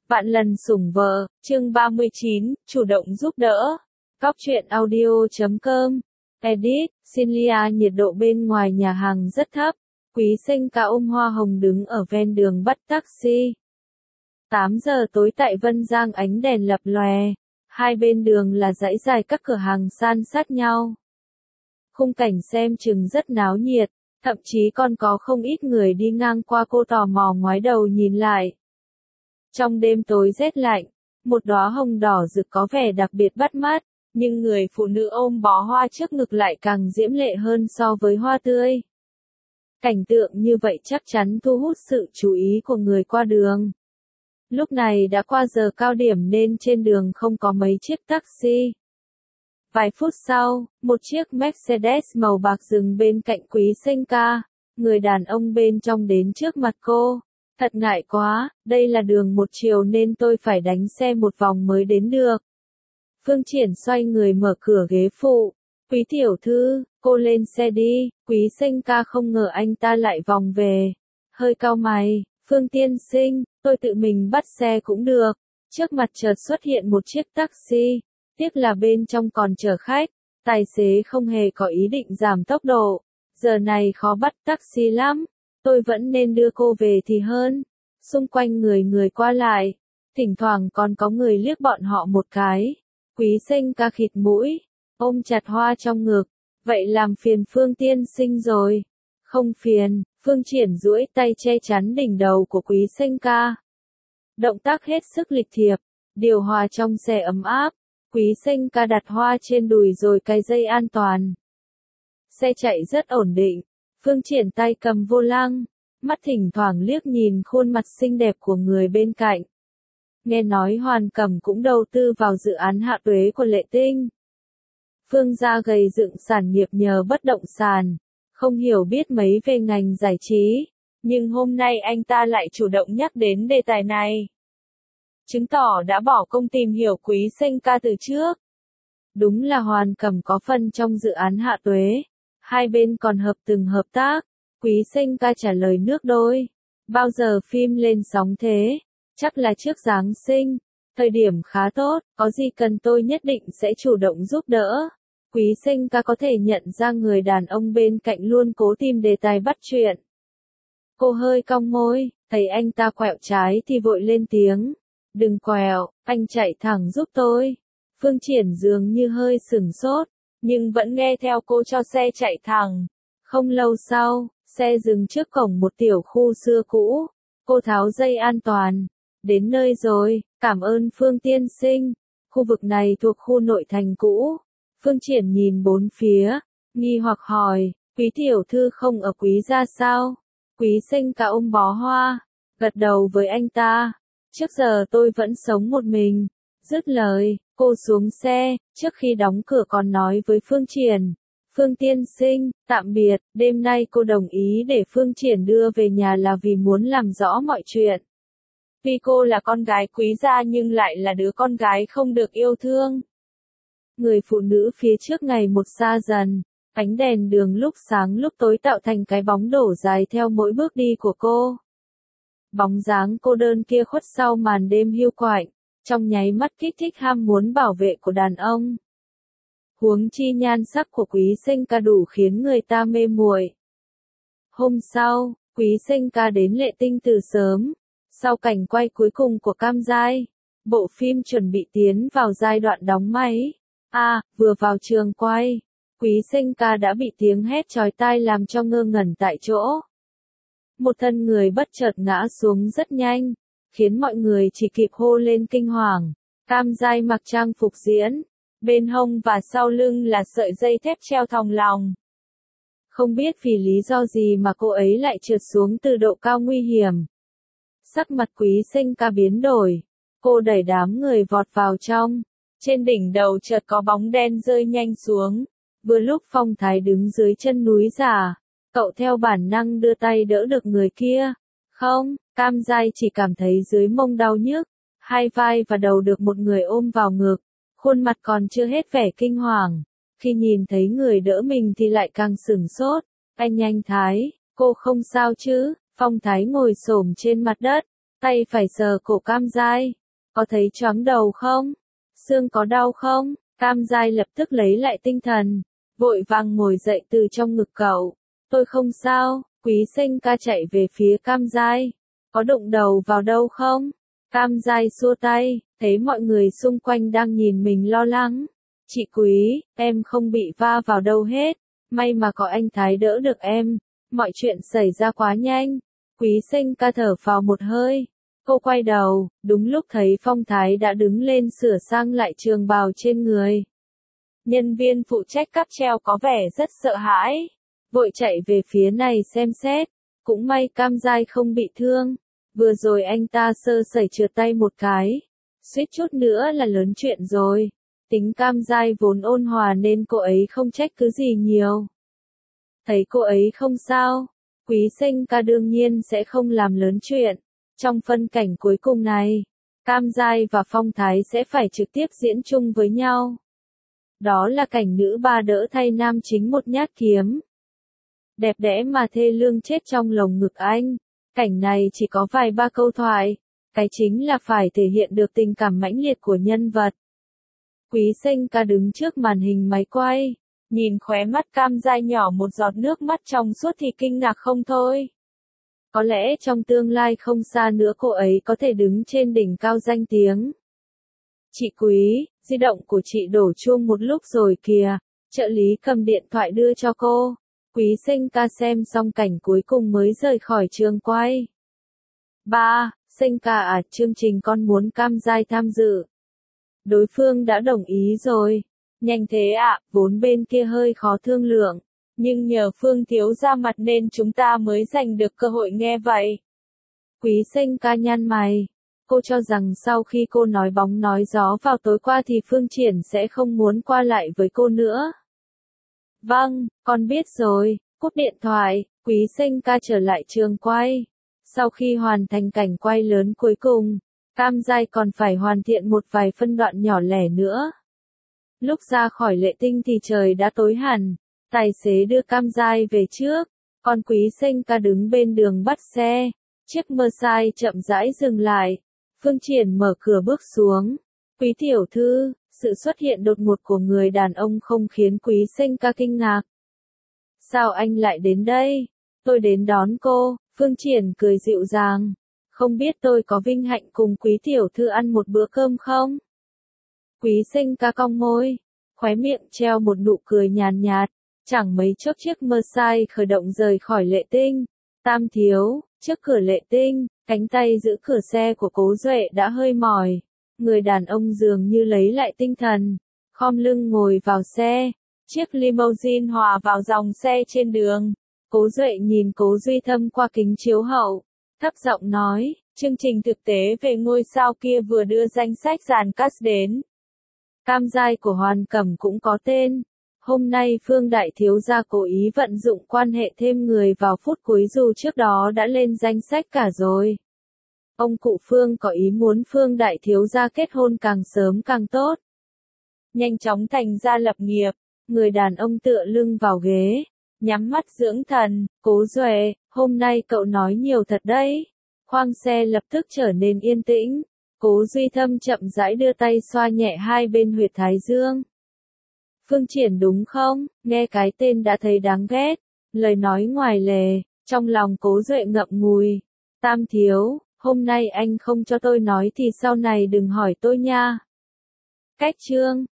Vạn lần sủng vợ, chương 39, chủ động giúp đỡ. Cóc truyện audio.com. Edit, Cinlia. Nhiệt độ bên ngoài nhà hàng rất thấp. Quý sinh ca ôm hoa hồng đứng ở ven đường bắt taxi. 8 giờ tối tại Vân Giang ánh đèn lập lòe. Hai bên đường là dãy dài các cửa hàng san sát nhau. Khung cảnh xem chừng rất náo nhiệt, thậm chí còn có không ít người đi ngang qua. Cô tò mò ngoái đầu nhìn lại. Trong đêm tối rét lạnh, một đóa hồng đỏ rực có vẻ đặc biệt bắt mắt, nhưng người phụ nữ ôm bó hoa trước ngực lại càng diễm lệ hơn so với hoa tươi. Cảnh tượng như vậy chắc chắn thu hút sự chú ý của người qua đường. Lúc này đã qua giờ cao điểm nên trên đường không có mấy chiếc taxi. Vài phút sau, một chiếc Mercedes màu bạc dừng bên cạnh Quý sinh ca. Người đàn ông bên trong đến trước mặt cô. Thật ngại quá, đây là đường một chiều nên tôi phải đánh xe một vòng mới đến được. Phương Triển xoay người mở cửa ghế phụ. Quý tiểu thư, cô lên xe đi. Quý sinh ca không ngờ anh ta lại vòng về. Hơi cau mày, Phương tiên sinh, tôi tự mình bắt xe cũng được. Trước mặt chợt xuất hiện một chiếc taxi. Tiếc là bên trong còn chở khách. Tài xế không hề có ý định giảm tốc độ. Giờ này khó bắt taxi lắm. Tôi vẫn nên đưa cô về thì hơn. Xung quanh người qua lại. Thỉnh thoảng còn có người liếc bọn họ một cái. Quý sinh ca khịt mũi. Ôm chặt hoa trong ngực. Vậy làm phiền Phương tiên sinh rồi. Không phiền. Phương Triển duỗi tay che chắn đỉnh đầu của Quý sinh ca. Động tác hết sức lịch thiệp. Điều hòa trong xe ấm áp. Quý sinh ca đặt hoa trên đùi rồi cài dây an toàn. Xe chạy rất ổn định. Phương Triển tay cầm vô lăng, mắt thỉnh thoảng liếc nhìn khuôn mặt xinh đẹp của người bên cạnh. Nghe nói Hoàn Cẩm cũng đầu tư vào dự án hạ tuế của Lệ Tinh. Phương gia gầy dựng sản nghiệp nhờ bất động sản, không hiểu biết mấy về ngành giải trí, nhưng hôm nay anh ta lại chủ động nhắc đến đề tài này. Chứng tỏ đã bỏ công tìm hiểu Quý sinh ca từ trước. Đúng là Hoàn Cẩm có phần trong dự án hạ tuế. Hai bên còn hợp tác. Quý sinh ca trả lời nước đôi. Bao giờ phim lên sóng thế? Chắc là trước Giáng sinh. Thời điểm khá tốt, có gì cần tôi nhất định sẽ chủ động giúp đỡ. Quý sinh ca có thể nhận ra người đàn ông bên cạnh luôn cố tìm đề tài bắt chuyện. Cô hơi cong môi, thấy anh ta quẹo trái thì vội lên tiếng. Đừng quẹo, anh chạy thẳng giúp tôi. Phương Triển dường như hơi sửng sốt, nhưng vẫn nghe theo cô cho xe chạy thẳng. Không lâu sau, xe dừng trước cổng một tiểu khu xưa cũ. Cô tháo dây an toàn. Đến nơi rồi, cảm ơn Phương tiên sinh. Khu vực này thuộc khu nội thành cũ. Phương Triển nhìn bốn phía, nghi hoặc hỏi, Quý tiểu thư không ở Quý gia sao? Quý sinh ca ôm bó hoa, gật đầu với anh ta. Trước giờ tôi vẫn sống một mình. Dứt lời, cô xuống xe, trước khi đóng cửa còn nói với Phương Triển. Phương tiên sinh, tạm biệt, đêm nay cô đồng ý để Phương Triển đưa về nhà là vì muốn làm rõ mọi chuyện. Vì cô là con gái Quý gia nhưng lại là đứa con gái không được yêu thương. Người phụ nữ phía trước ngày một xa dần, ánh đèn đường lúc sáng lúc tối tạo thành cái bóng đổ dài theo mỗi bước đi của cô. Bóng dáng cô đơn kia khuất sau màn đêm hiu quạnh, trong nháy mắt kích thích ham muốn bảo vệ của đàn ông. Huống chi nhan sắc của Quý sinh ca đủ khiến người ta mê muội. Hôm sau, Quý sinh ca đến Lệ Tinh từ sớm. Sau cảnh quay cuối cùng của Cam Giai, bộ phim chuẩn bị tiến vào giai đoạn đóng máy. Vừa vào trường quay, Quý sinh ca đã bị tiếng hét chói tai làm cho ngơ ngẩn tại chỗ. Một thân người bất chợt ngã xuống rất nhanh, khiến mọi người chỉ kịp hô lên kinh hoàng. Cam Giai mặc trang phục diễn, bên hông và sau lưng là sợi dây thép treo thòng lòng. Không biết vì lý do gì mà cô ấy lại trượt xuống từ độ cao nguy hiểm. Sắc mặt Quý sinh ca biến đổi, cô đẩy đám người vọt vào trong. Trên đỉnh đầu chợt có bóng đen rơi nhanh xuống. Vừa lúc Phong Thái đứng dưới chân núi giả, cậu theo bản năng đưa tay đỡ được người kia. Không, Cam Giai chỉ cảm thấy dưới mông đau nhức, hai vai và đầu được một người ôm vào ngực, khuôn mặt còn chưa hết vẻ kinh hoàng. Khi nhìn thấy người đỡ mình thì lại càng sửng sốt. Anh Nhanh Thái, cô không sao chứ? Phong Thái ngồi xổm trên mặt đất, tay phải sờ cổ Cam Giai. Có thấy choáng đầu không? Xương có đau không? Cam Giai lập tức lấy lại tinh thần, vội vàng ngồi dậy từ trong ngực cậu. Tôi không sao. Quý Sinh ca chạy về phía Cam Giai. Có đụng đầu vào đâu không? Cam Giai xua tay, thấy mọi người xung quanh đang nhìn mình lo lắng. Chị Quý, em không bị va vào đâu hết. May mà có anh Thái đỡ được em. Mọi chuyện xảy ra quá nhanh. Quý Sinh ca thở phào một hơi. Cô quay đầu, đúng lúc thấy Phong Thái đã đứng lên sửa sang lại trường bào trên người. Nhân viên phụ trách cáp treo có vẻ rất sợ hãi, vội chạy về phía này xem xét. Cũng may Cam Giai không bị thương. Vừa rồi anh ta sơ sẩy trượt tay một cái, suýt chút nữa là lớn chuyện rồi. Tính Cam Giai vốn ôn hòa nên cô ấy không trách cứ gì nhiều. Thấy cô ấy không sao, Quý Sinh ca đương nhiên sẽ không làm lớn chuyện. Trong phân cảnh cuối cùng này, Cam Giai và Phong Thái sẽ phải trực tiếp diễn chung với nhau. Đó là cảnh nữ ba đỡ thay nam chính một nhát kiếm. Đẹp đẽ mà thê lương chết trong lồng ngực anh. Cảnh này chỉ có vài ba câu thoại. Cái chính là phải thể hiện được tình cảm mãnh liệt của nhân vật. Quý Sinh ca đứng trước màn hình máy quay, nhìn khóe mắt Cam Giai nhỏ một giọt nước mắt trong suốt thì kinh ngạc không thôi. Có lẽ trong tương lai không xa nữa cô ấy có thể đứng trên đỉnh cao danh tiếng. Chị Quý, di động của chị đổ chuông một lúc rồi kìa. Trợ lý cầm điện thoại đưa cho cô. Quý Sinh ca xem xong cảnh cuối cùng mới rời khỏi trường quay. Ba, Sinh ca à, chương trình con muốn Cam Giai tham dự. Đối phương đã đồng ý rồi. Nhanh thế ạ, vốn bên kia hơi khó thương lượng. Nhưng nhờ Phương thiếu ra mặt nên chúng ta mới giành được cơ hội nghe vậy. Quý Sinh ca nhăn mày. Cô cho rằng sau khi cô nói bóng nói gió vào tối qua thì Phương Triển sẽ không muốn qua lại với cô nữa. Vâng, con biết rồi. Cúp điện thoại, Quý Sinh ca trở lại trường quay. Sau khi hoàn thành cảnh quay lớn cuối cùng, Cam Giai còn phải hoàn thiện một vài phân đoạn nhỏ lẻ nữa. Lúc ra khỏi Lệ Tinh thì trời đã tối hẳn. Tài xế đưa Cam Giai về trước, còn Quý Sinh ca đứng bên đường bắt xe. Chiếc Mercedes chậm rãi dừng lại. Phương Triển mở cửa bước xuống. Quý tiểu thư, sự xuất hiện đột ngột của người đàn ông không khiến Quý Sinh ca kinh ngạc. Sao anh lại đến đây? Tôi đến đón cô. Phương Triển cười dịu dàng. Không biết tôi có vinh hạnh cùng Quý tiểu thư ăn một bữa cơm không? Quý Sinh ca cong môi, khóe miệng treo một nụ cười nhàn nhạt. Chẳng mấy chốc chiếc Mercedes khởi động rời khỏi Lệ Tinh. Tam thiếu, trước cửa Lệ Tinh, cánh tay giữ cửa xe của Cố Duệ đã hơi mỏi. Người đàn ông dường như lấy lại tinh thần, khom lưng ngồi vào xe. Chiếc limousine hòa vào dòng xe trên đường. Cố Duệ nhìn Cố Duy Thâm qua kính chiếu hậu, thấp giọng nói, chương trình thực tế về ngôi sao kia vừa đưa danh sách dàn cast đến. Cam Giai của Hoàn Cẩm cũng có tên. Hôm nay Phương đại thiếu gia cố ý vận dụng quan hệ thêm người vào phút cuối dù trước đó đã lên danh sách cả rồi. Ông cụ Phương có ý muốn Phương đại thiếu gia kết hôn càng sớm càng tốt. Nhanh chóng thành gia lập nghiệp, người đàn ông tựa lưng vào ghế, nhắm mắt dưỡng thần. Cố Duệ, hôm nay cậu nói nhiều thật đấy. Khoang xe lập tức trở nên yên tĩnh. Cố Duy Thâm chậm rãi đưa tay xoa nhẹ hai bên huyệt thái dương. Phương Triển đúng không? Nghe cái tên đã thấy đáng ghét. Lời nói ngoài lề, trong lòng Cố Duệ ngậm ngùi. Tam thiếu, hôm nay anh không cho tôi nói thì sau này đừng hỏi tôi nha. Cách chương